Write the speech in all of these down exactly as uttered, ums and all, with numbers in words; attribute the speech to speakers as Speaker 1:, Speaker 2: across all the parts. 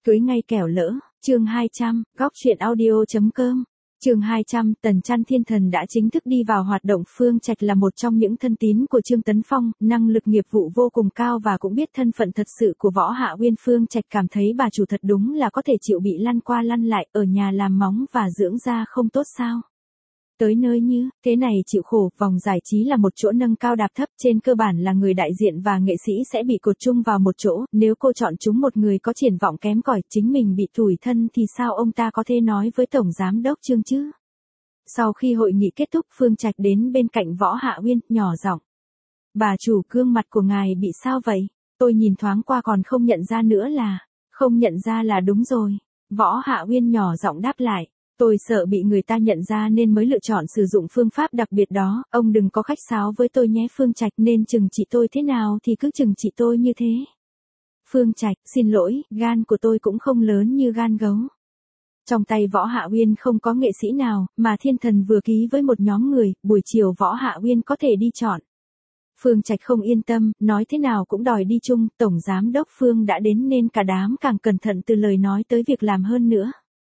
Speaker 1: Cưới ngay kẻo lỡ, chương hai trăm, góc truyện audio chấm com. Chương hai trăm, Tần Chăn Thiên Thần đã chính thức đi vào hoạt động. Phương Trạch là một trong những thân tín của Trương Tấn Phong, năng lực nghiệp vụ vô cùng cao và cũng biết thân phận thật sự của Võ Hạ Uyên. Phương Trạch cảm thấy bà chủ thật đúng là có thể chịu bị lăn qua lăn lại, ở nhà làm móng và dưỡng da không tốt sao? Tới nơi như thế này chịu khổ. Vòng giải trí là một chỗ nâng cao đạp thấp, trên cơ bản là người đại diện và nghệ sĩ sẽ bị cột chung vào một chỗ, nếu cô chọn chúng một người có triển vọng kém cỏi, chính mình bị tủi thân thì sao ông ta có thể nói với tổng giám đốc Trương chứ? Sau khi hội nghị kết thúc, Phương Trạch đến bên cạnh Võ Hạ Uyên, nhỏ giọng: "Bà chủ, gương mặt của ngài bị sao vậy?" Tôi nhìn thoáng qua còn không nhận ra nữa là, không nhận ra là đúng rồi. Võ Hạ Uyên nhỏ giọng đáp lại: "Tôi sợ bị người ta nhận ra nên mới lựa chọn sử dụng phương pháp đặc biệt đó, ông đừng có khách sáo với tôi nhé." Phương Trạch: "Nên chừng trị tôi thế nào thì cứ chừng trị tôi như thế." Phương Trạch: "Xin lỗi, gan của tôi cũng không lớn như gan gấu." Trong tay Võ Hạ Uyên không có nghệ sĩ nào, mà Thiên Thần vừa ký với một nhóm người, buổi chiều Võ Hạ Uyên có thể đi chọn. Phương Trạch không yên tâm, nói thế nào cũng đòi đi chung, tổng giám đốc Phương đã đến nên cả đám càng cẩn thận từ lời nói tới việc làm hơn nữa.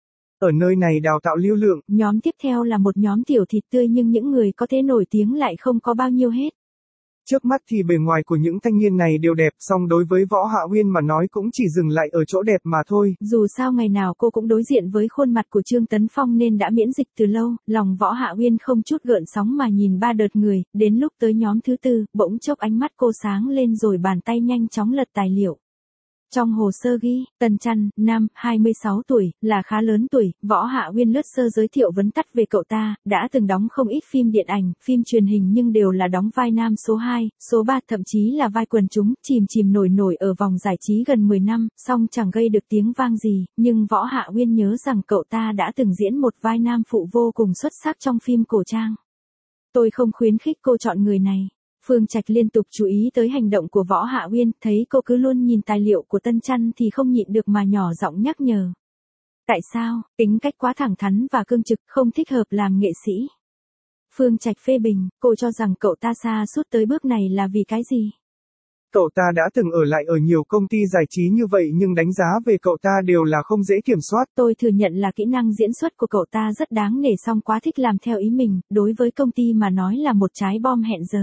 Speaker 2: Ở nơi này đào tạo lưu lượng.
Speaker 1: Nhóm tiếp theo là một nhóm tiểu thịt tươi nhưng những người có thể nổi tiếng lại không có bao nhiêu hết.
Speaker 2: Trước mắt thì bề ngoài của những thanh niên này đều đẹp, song đối với Võ Hạ Uyên mà nói cũng chỉ dừng lại ở chỗ đẹp mà thôi.
Speaker 1: Dù sao ngày nào cô cũng đối diện với khuôn mặt của Trương Tấn Phong nên đã miễn dịch từ lâu, lòng Võ Hạ Uyên không chút gợn sóng mà nhìn ba đợt người, đến lúc tới nhóm thứ tư, bỗng chốc ánh mắt cô sáng lên rồi bàn tay nhanh chóng lật tài liệu. Trong hồ sơ ghi, Tần Chăn, nam, hai mươi sáu tuổi, là khá lớn tuổi. Võ Hạ Uyên lướt sơ giới thiệu vấn tắt về cậu ta, đã từng đóng không ít phim điện ảnh, phim truyền hình nhưng đều là đóng vai nam số hai, số ba, thậm chí là vai quần chúng, chìm chìm nổi nổi ở vòng giải trí gần mười năm, song chẳng gây được tiếng vang gì, nhưng Võ Hạ Uyên nhớ rằng cậu ta đã từng diễn một vai nam phụ vô cùng xuất sắc trong phim cổ trang. Tôi không khuyến khích cô chọn người này. Phương Trạch liên tục chú ý tới hành động của Võ Hạ Uyên, thấy cô cứ luôn nhìn tài liệu của Tân Chăn thì không nhịn được mà nhỏ giọng nhắc nhở. Tại sao? Tính cách quá thẳng thắn và cương trực, không thích hợp làm nghệ sĩ. Phương Trạch phê bình, cô cho rằng cậu ta xa suốt tới bước này là vì cái gì?
Speaker 2: Cậu ta đã từng ở lại ở nhiều công ty giải trí như vậy nhưng đánh giá về cậu ta đều là không dễ kiểm soát.
Speaker 1: Tôi thừa nhận là kỹ năng diễn xuất của cậu ta rất đáng nể song quá thích làm theo ý mình, đối với công ty mà nói là một trái bom hẹn giờ.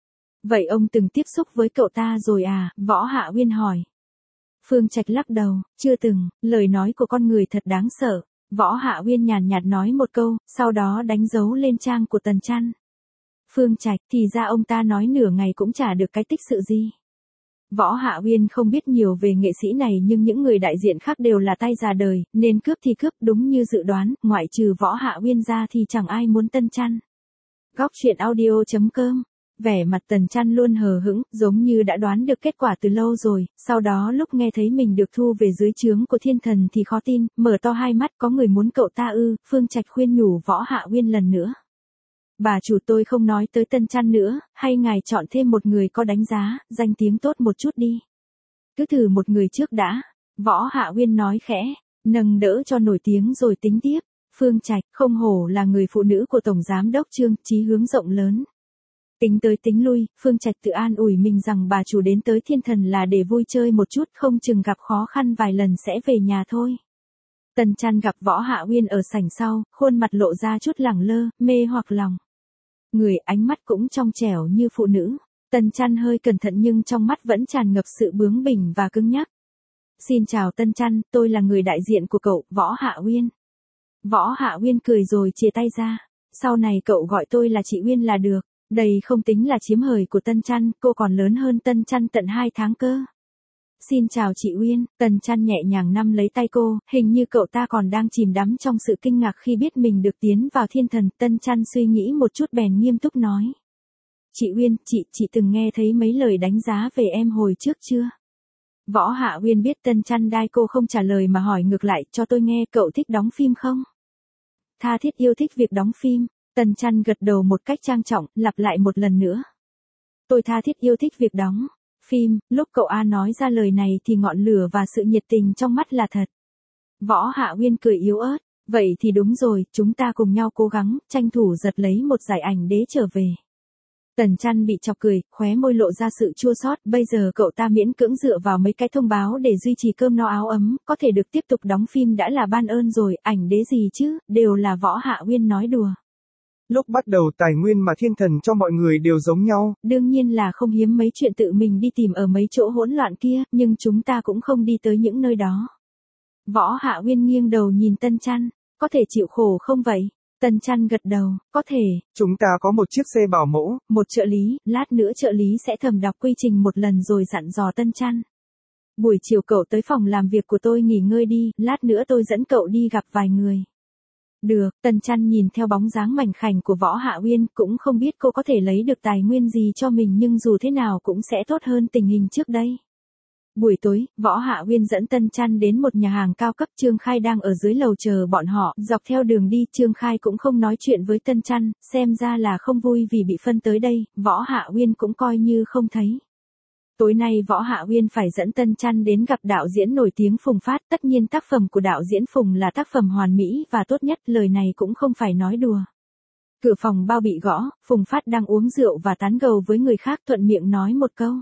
Speaker 1: Vậy ông từng tiếp xúc với cậu ta rồi à? Võ Hạ Uyên hỏi. Phương Trạch lắc đầu, chưa từng, lời nói của con người thật đáng sợ. Võ Hạ Uyên nhàn nhạt nói một câu, sau đó đánh dấu lên trang của Tần Chăn. Phương Trạch, thì ra ông ta nói nửa ngày cũng chả được cái tích sự gì. Võ Hạ Uyên không biết nhiều về nghệ sĩ này nhưng những người đại diện khác đều là tay già đời, nên cướp thì cướp, đúng như dự đoán, ngoại trừ Võ Hạ Uyên ra thì chẳng ai muốn Tân Chăn. Góc truyện audio chấm com. Vẻ mặt Tần Chăn luôn hờ hững, giống như đã đoán được kết quả từ lâu rồi, sau đó lúc nghe thấy mình được thu về dưới trướng của Thiên Thần thì khó tin, mở to hai mắt, có người muốn cậu ta ư? Phương Trạch khuyên nhủ Võ Hạ Uyên lần nữa. Bà chủ, tôi không nói tới Tân Chăn nữa, hay ngài chọn thêm một người có đánh giá, danh tiếng tốt một chút đi. Cứ thử một người trước đã. Võ Hạ Uyên nói khẽ, nâng đỡ cho nổi tiếng rồi tính tiếp. Phương Trạch, không hổ là người phụ nữ của Tổng Giám đốc Trương, chí hướng rộng lớn. Tính tới tính lui, Phương Trạch tự an ủi mình rằng bà chủ đến tới Thiên Thần là để vui chơi một chút, không chừng gặp khó khăn vài lần sẽ về nhà thôi. Tần Chăn gặp Võ Hạ Uyên ở sảnh sau, khuôn mặt lộ ra chút lẳng lơ, mê hoặc lòng. Người ánh mắt cũng trong trẻo như phụ nữ. Tần Chăn hơi cẩn thận nhưng trong mắt vẫn tràn ngập sự bướng bỉnh và cứng nhắc. Xin chào Tân Chăn, tôi là người đại diện của cậu, Võ Hạ Uyên. Võ Hạ Uyên cười rồi chia tay ra. Sau này cậu gọi tôi là chị Uyên là được. Đây không tính là chiếm hời của Tân Chăn, cô còn lớn hơn Tân Chăn tận hai tháng cơ. Xin chào chị Uyên, Tần Chăn nhẹ nhàng nắm lấy tay cô, hình như cậu ta còn đang chìm đắm trong sự kinh ngạc khi biết mình được tiến vào Thiên Thần. Tân Chăn suy nghĩ một chút bèn nghiêm túc nói. Chị Uyên, chị, chị từng nghe thấy mấy lời đánh giá về em hồi trước chưa? Võ Hạ Uyên biết Tân Chăn đai cô không trả lời mà hỏi ngược lại, cho tôi nghe, cậu thích đóng phim không? Tha thiết yêu thích việc đóng phim. Tần Chăn gật đầu một cách trang trọng, lặp lại một lần nữa. Tôi tha thiết yêu thích việc đóng phim. Lúc cậu A nói ra lời này thì ngọn lửa và sự nhiệt tình trong mắt là thật. Võ Hạ Uyên cười yếu ớt. Vậy thì đúng rồi, chúng ta cùng nhau cố gắng, tranh thủ giật lấy một giải ảnh đế trở về. Tần Chăn bị chọc cười, khóe môi lộ ra sự chua xót, bây giờ cậu ta miễn cưỡng dựa vào mấy cái thông báo để duy trì cơm no áo ấm, có thể được tiếp tục đóng phim đã là ban ơn rồi, ảnh đế gì chứ, đều là Võ Hạ Uyên nói đùa.
Speaker 2: Lúc bắt đầu tài nguyên mà thiên thần cho mọi người đều giống nhau.
Speaker 1: Đương nhiên là không hiếm mấy chuyện tự mình đi tìm ở mấy chỗ hỗn loạn kia, nhưng chúng ta cũng không đi tới những nơi đó. Võ Hạ Uyên nghiêng đầu nhìn Tân Chăn, có thể chịu khổ không vậy? Tân Chăn gật đầu, có thể.
Speaker 2: Chúng ta có một chiếc xe bảo mẫu.
Speaker 1: Một trợ lý, lát nữa trợ lý sẽ thầm đọc quy trình một lần rồi dặn dò Tân Chăn. Buổi chiều cậu tới phòng làm việc của tôi nghỉ ngơi đi, lát nữa tôi dẫn cậu đi gặp vài người. Được, Tân Chăn nhìn theo bóng dáng mảnh khảnh của Võ Hạ Uyên, cũng không biết cô có thể lấy được tài nguyên gì cho mình nhưng dù thế nào cũng sẽ tốt hơn tình hình trước đây. Buổi tối, Võ Hạ Uyên dẫn Tân Chăn đến một nhà hàng cao cấp, Trương Khai đang ở dưới lầu chờ bọn họ, dọc theo đường đi Trương Khai cũng không nói chuyện với Tân Chăn, xem ra là không vui vì bị phân tới đây, Võ Hạ Uyên cũng coi như không thấy. Tối nay Võ Hạ Uyên phải dẫn Tân Chăn đến gặp đạo diễn nổi tiếng Phùng Phát, tất nhiên tác phẩm của đạo diễn Phùng là tác phẩm hoàn mỹ và tốt nhất, lời này cũng không phải nói đùa. Cửa phòng bao bị gõ, Phùng Phát đang uống rượu và tán gẫu với người khác thuận miệng nói một câu.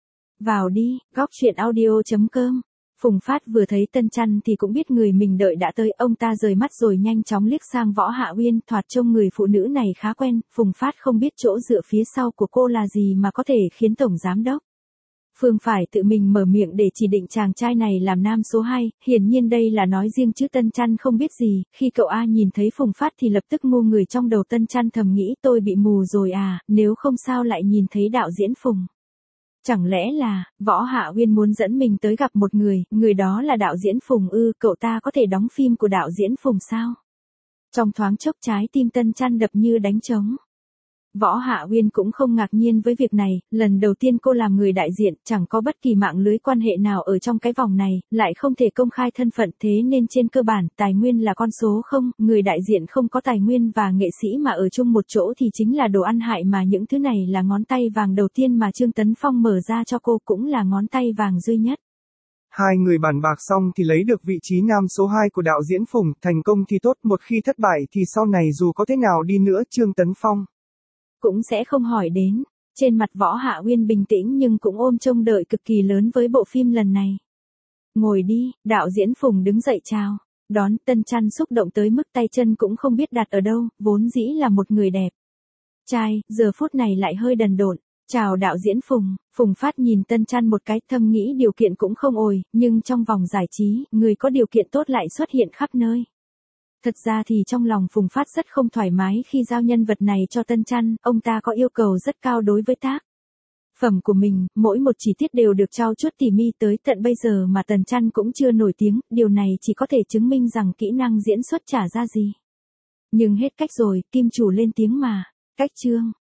Speaker 1: Vào đi, góc chuyện audio chấm com. Phùng Phát vừa thấy Tân Chăn thì cũng biết người mình đợi đã tới, ông ta rời mắt rồi nhanh chóng liếc sang Võ Hạ Uyên, thoạt trông người phụ nữ này khá quen, Phùng Phát không biết chỗ dựa phía sau của cô là gì mà có thể khiến tổng giám đốc Phương phải tự mình mở miệng để chỉ định chàng trai này làm nam số hai, hiển nhiên đây là nói riêng chứ Tân Chăn không biết gì, khi cậu A nhìn thấy Phùng Phát thì lập tức ngu người, trong đầu Tân Chăn thầm nghĩ tôi bị mù rồi à, nếu không sao lại nhìn thấy đạo diễn Phùng. Chẳng lẽ là, Võ Hạ Uyên muốn dẫn mình tới gặp một người, người đó là đạo diễn Phùng ư, cậu ta có thể đóng phim của đạo diễn Phùng sao? Trong thoáng chốc trái tim Tân Chăn đập như đánh trống. Võ Hạ Uyên cũng không ngạc nhiên với việc này, lần đầu tiên cô làm người đại diện, chẳng có bất kỳ mạng lưới quan hệ nào ở trong cái vòng này, lại không thể công khai thân phận, thế nên trên cơ bản, tài nguyên là con số không, người đại diện không có tài nguyên và nghệ sĩ mà ở chung một chỗ thì chính là đồ ăn hại, mà những thứ này là ngón tay vàng đầu tiên mà Trương Tấn Phong mở ra cho cô, cũng là ngón tay vàng duy nhất.
Speaker 2: Hai người bàn bạc xong thì lấy được vị trí nam số hai của đạo diễn Phùng, thành công thì tốt, một khi thất bại thì sau này dù có thế nào đi nữa Trương Tấn Phong
Speaker 1: cũng sẽ không hỏi đến. Trên mặt Võ Hạ Uyên bình tĩnh nhưng cũng ôm trông đợi cực kỳ lớn với bộ phim lần này. Ngồi đi, đạo diễn Phùng đứng dậy chào. Đón, Tân Chăn xúc động tới mức tay chân cũng không biết đặt ở đâu, vốn dĩ là một người đẹp trai, giờ phút này lại hơi đần độn. Chào đạo diễn Phùng. Phùng Phát nhìn Tân Chăn một cái, thầm nghĩ điều kiện cũng không ồi, nhưng trong vòng giải trí, người có điều kiện tốt lại xuất hiện khắp nơi. Thật ra thì trong lòng Phùng Phát rất không thoải mái khi giao nhân vật này cho Tân Chăn, ông ta có yêu cầu rất cao đối với tác phẩm của mình, mỗi một chi tiết đều được trau chuốt tỉ mỉ tới tận bây giờ mà Tân Chăn cũng chưa nổi tiếng, điều này chỉ có thể chứng minh rằng kỹ năng diễn xuất chả ra gì. Nhưng hết cách rồi, kim chủ lên tiếng mà. Cách chương